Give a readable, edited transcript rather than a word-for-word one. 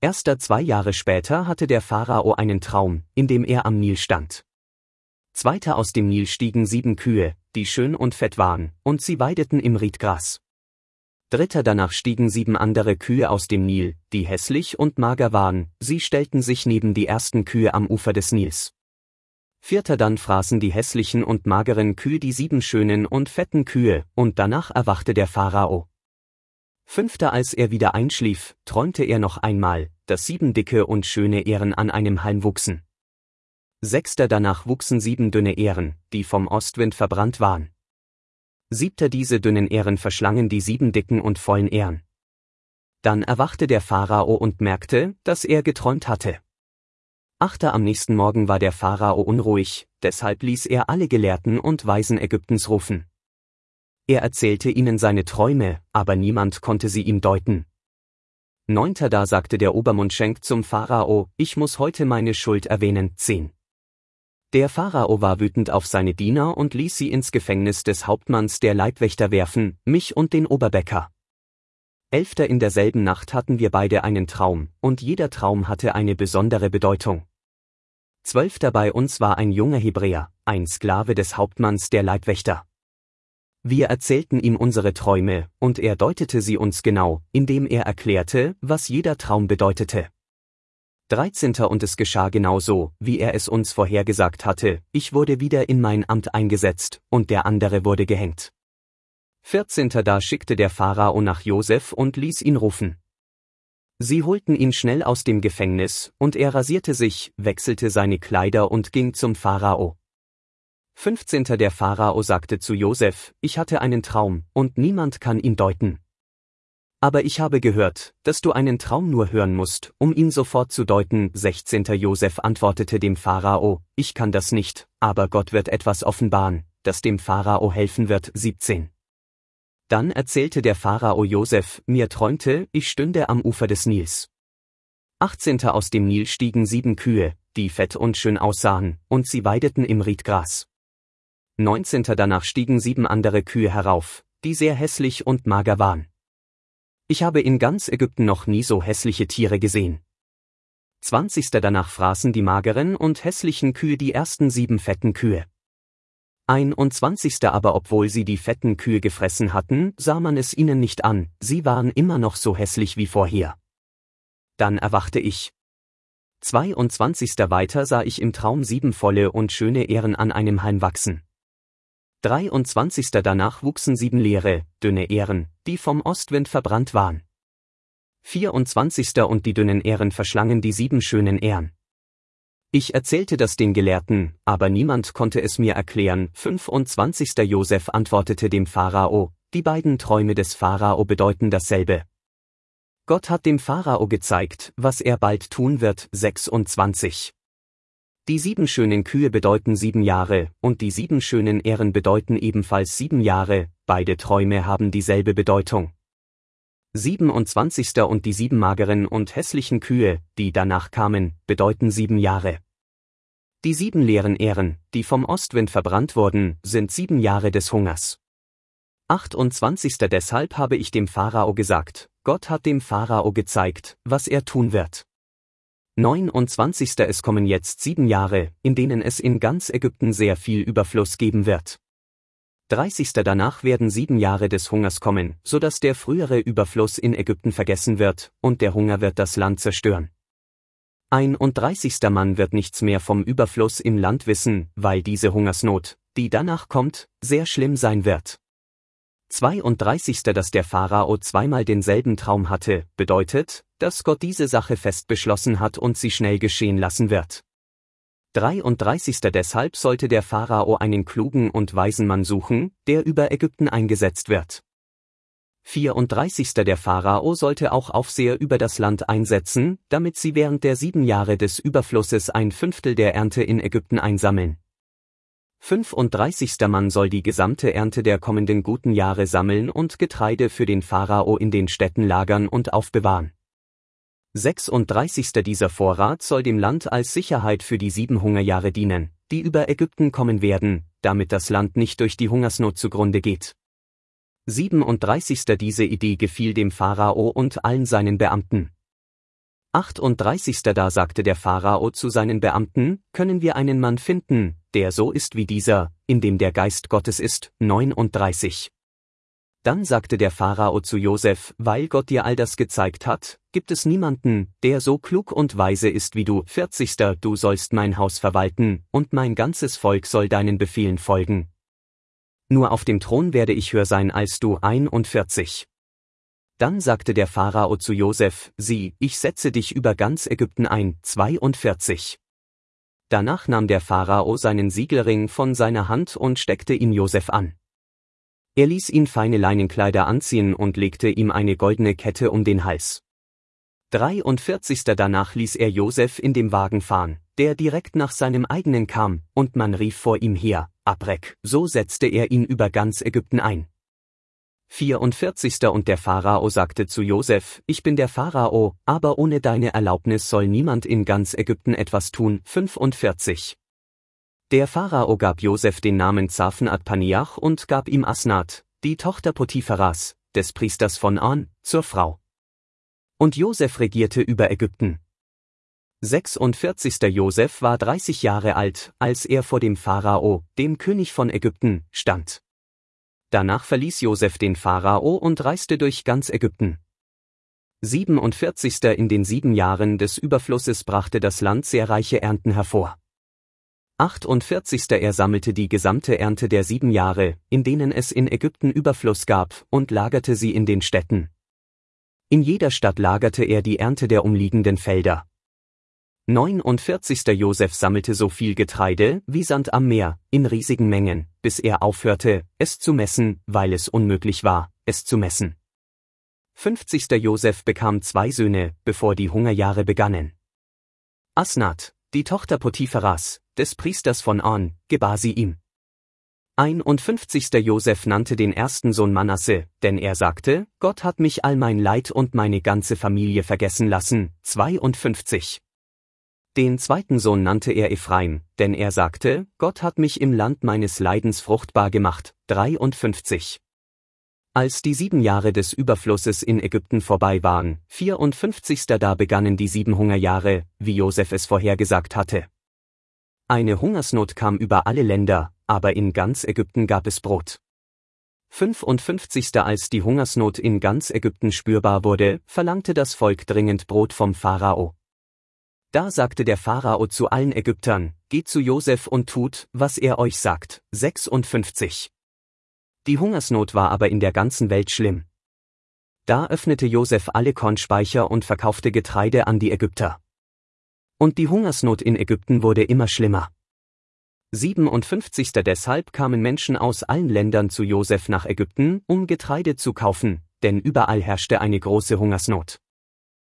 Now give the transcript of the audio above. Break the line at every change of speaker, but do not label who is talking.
Erst 2 Jahre später hatte der Pharao einen Traum, in dem er am Nil stand. Zweiter aus dem Nil stiegen 7 Kühe, die schön und fett waren, und sie weideten im Riedgras. Dritter danach stiegen 7 andere Kühe aus dem Nil, die hässlich und mager waren, sie stellten sich neben die ersten Kühe am Ufer des Nils. Vierter dann fraßen die hässlichen und mageren Kühe die 7 schönen und fetten Kühe, und danach erwachte der Pharao. Fünfter als er wieder einschlief, träumte er noch einmal, dass 7 dicke und schöne Ähren an einem Halm wuchsen. Sechster danach wuchsen 7 dünne Ähren, die vom Ostwind verbrannt waren. Siebter diese dünnen Ähren verschlangen die 7 dicken und vollen Ähren. Dann erwachte der Pharao und merkte, dass er geträumt hatte. Achter am nächsten Morgen war der Pharao unruhig, deshalb ließ er alle Gelehrten und Weisen Ägyptens rufen. Er erzählte ihnen seine Träume, aber niemand konnte sie ihm deuten. Neunter da sagte der Obermundschenk zum Pharao, ich muss heute meine Schuld erwähnen. 10. Der Pharao war wütend auf seine Diener und ließ sie ins Gefängnis des Hauptmanns der Leibwächter werfen, mich und den Oberbäcker. 11. In derselben Nacht hatten wir beide einen Traum, und jeder Traum hatte eine besondere Bedeutung. 12. Bei uns war ein junger Hebräer, ein Sklave des Hauptmanns der Leibwächter. Wir erzählten ihm unsere Träume, und er deutete sie uns genau, indem er erklärte, was jeder Traum bedeutete. 13. Und es geschah genauso, wie er es uns vorhergesagt hatte, ich wurde wieder in mein Amt eingesetzt, und der andere wurde gehängt. 14. Da schickte der Pharao nach Josef und ließ ihn rufen. Sie holten ihn schnell aus dem Gefängnis, und er rasierte sich, wechselte seine Kleider und ging zum Pharao. 15. Der Pharao sagte zu Josef, ich hatte einen Traum, und niemand kann ihn deuten. Aber ich habe gehört, dass du einen Traum nur hören musst, um ihn sofort zu deuten. 16. Josef antwortete dem Pharao, ich kann das nicht, aber Gott wird etwas offenbaren, das dem Pharao helfen wird. 17. Dann erzählte der Pharao Josef, mir träumte, ich stünde am Ufer des Nils. 18. Aus dem Nil stiegen 7 Kühe, die fett und schön aussahen, und sie weideten im Riedgras. 19. Danach stiegen 7 andere Kühe herauf, die sehr hässlich und mager waren. Ich habe in ganz Ägypten noch nie so hässliche Tiere gesehen. 20. Danach fraßen die mageren und hässlichen Kühe die ersten 7 fetten Kühe. 21. Aber obwohl sie die fetten Kühe gefressen hatten, sah man es ihnen nicht an, sie waren immer noch so hässlich wie vorher. Dann erwachte ich. 22. Weiter sah ich im Traum 7 volle und schöne Ähren an einem Halm wachsen. 23. Danach wuchsen 7 leere, dünne Ähren, die vom Ostwind verbrannt waren. 24. Und die dünnen Ähren verschlangen die 7 schönen Ähren. Ich erzählte das den Gelehrten, aber niemand konnte es mir erklären. 25. Josef antwortete dem Pharao, die beiden Träume des Pharao bedeuten dasselbe. Gott hat dem Pharao gezeigt, was er bald tun wird. 26. Die 7 schönen Kühe bedeuten 7 Jahre, und die 7 schönen Ähren bedeuten ebenfalls 7 Jahre, beide Träume haben dieselbe Bedeutung. 27. Und die 7 mageren und hässlichen Kühe, die danach kamen, bedeuten 7 Jahre. Die 7 leeren Ähren, die vom Ostwind verbrannt wurden, sind 7 Jahre des Hungers. 28. Deshalb habe ich dem Pharao gesagt, Gott hat dem Pharao gezeigt, was er tun wird. 29. Es kommen jetzt 7 Jahre, in denen es in ganz Ägypten sehr viel Überfluss geben wird. 30. Danach werden 7 Jahre des Hungers kommen, sodass der frühere Überfluss in Ägypten vergessen wird, und der Hunger wird das Land zerstören. 31. Man wird nichts mehr vom Überfluss im Land wissen, weil diese Hungersnot, die danach kommt, sehr schlimm sein wird. 32. Dass der Pharao zweimal denselben Traum hatte, bedeutet, dass Gott diese Sache fest beschlossen hat und sie schnell geschehen lassen wird. 33. Deshalb sollte der Pharao einen klugen und weisen Mann suchen, der über Ägypten eingesetzt wird. 34. Der Pharao sollte auch Aufseher über das Land einsetzen, damit sie während der 7 Jahre des Überflusses 1/5 der Ernte in Ägypten einsammeln. 35. Man soll die gesamte Ernte der kommenden guten Jahre sammeln und Getreide für den Pharao in den Städten lagern und aufbewahren. 36. Dieser Vorrat soll dem Land als Sicherheit für die 7 Hungerjahre dienen, die über Ägypten kommen werden, damit das Land nicht durch die Hungersnot zugrunde geht. 37. Diese Idee gefiel dem Pharao und allen seinen Beamten. 38. Da sagte der Pharao zu seinen Beamten, können wir einen Mann finden, der so ist wie dieser, in dem der Geist Gottes ist. 39. Dann sagte der Pharao zu Josef, weil Gott dir all das gezeigt hat, gibt es niemanden, der so klug und weise ist wie du. 40. Du sollst mein Haus verwalten, und mein ganzes Volk soll deinen Befehlen folgen. Nur auf dem Thron werde ich höher sein als du. 41. Dann sagte der Pharao zu Josef, sieh, ich setze dich über ganz Ägypten ein. 42. Danach nahm der Pharao seinen Siegelring von seiner Hand und steckte ihn Josef an. Er ließ ihn feine Leinenkleider anziehen und legte ihm eine goldene Kette um den Hals. 43. Danach ließ er Josef in dem Wagen fahren, der direkt nach seinem eigenen kam, und man rief vor ihm her, Abrek, so setzte er ihn über ganz Ägypten ein. 44. Und der Pharao sagte zu Josef, ich bin der Pharao, aber ohne deine Erlaubnis soll niemand in ganz Ägypten etwas tun. 45. Der Pharao gab Josef den Namen Zaphen-ad-Paneach und gab ihm Asnat, die Tochter Potipharas, des Priesters von On, zur Frau. Und Josef regierte über Ägypten. 46. Josef war 30 Jahre alt, als er vor dem Pharao, dem König von Ägypten, stand. Danach verließ Josef den Pharao und reiste durch ganz Ägypten. 47. In den 7 Jahren des Überflusses brachte das Land sehr reiche Ernten hervor. 48. Er sammelte die gesamte Ernte der 7 Jahre, in denen es in Ägypten Überfluss gab, und lagerte sie in den Städten. In jeder Stadt lagerte er die Ernte der umliegenden Felder. 49. Josef sammelte so viel Getreide wie Sand am Meer, in riesigen Mengen, bis er aufhörte, es zu messen, weil es unmöglich war, es zu messen. 50. Josef bekam 2 Söhne, bevor die Hungerjahre begannen. Asnat, die Tochter Potipharas, des Priesters von On, gebar sie ihm. 51. Josef nannte den ersten Sohn Manasse, denn er sagte, Gott hat mich all mein Leid und meine ganze Familie vergessen lassen. 52. Den zweiten Sohn nannte er Ephraim, denn er sagte, Gott hat mich im Land meines Leidens fruchtbar gemacht. 53. Als die 7 Jahre des Überflusses in Ägypten vorbei waren, 54. Da begannen die 7 Hungerjahre, wie Josef es vorhergesagt hatte. Eine Hungersnot kam über alle Länder, aber in ganz Ägypten gab es Brot. 55. Als die Hungersnot in ganz Ägypten spürbar wurde, verlangte das Volk dringend Brot vom Pharao. Da sagte der Pharao zu allen Ägyptern, geht zu Josef und tut, was er euch sagt. 56. Die Hungersnot war aber in der ganzen Welt schlimm. Da öffnete Josef alle Kornspeicher und verkaufte Getreide an die Ägypter. Und die Hungersnot in Ägypten wurde immer schlimmer. 57. Deshalb kamen Menschen aus allen Ländern zu Josef nach Ägypten, um Getreide zu kaufen, denn überall herrschte eine große Hungersnot.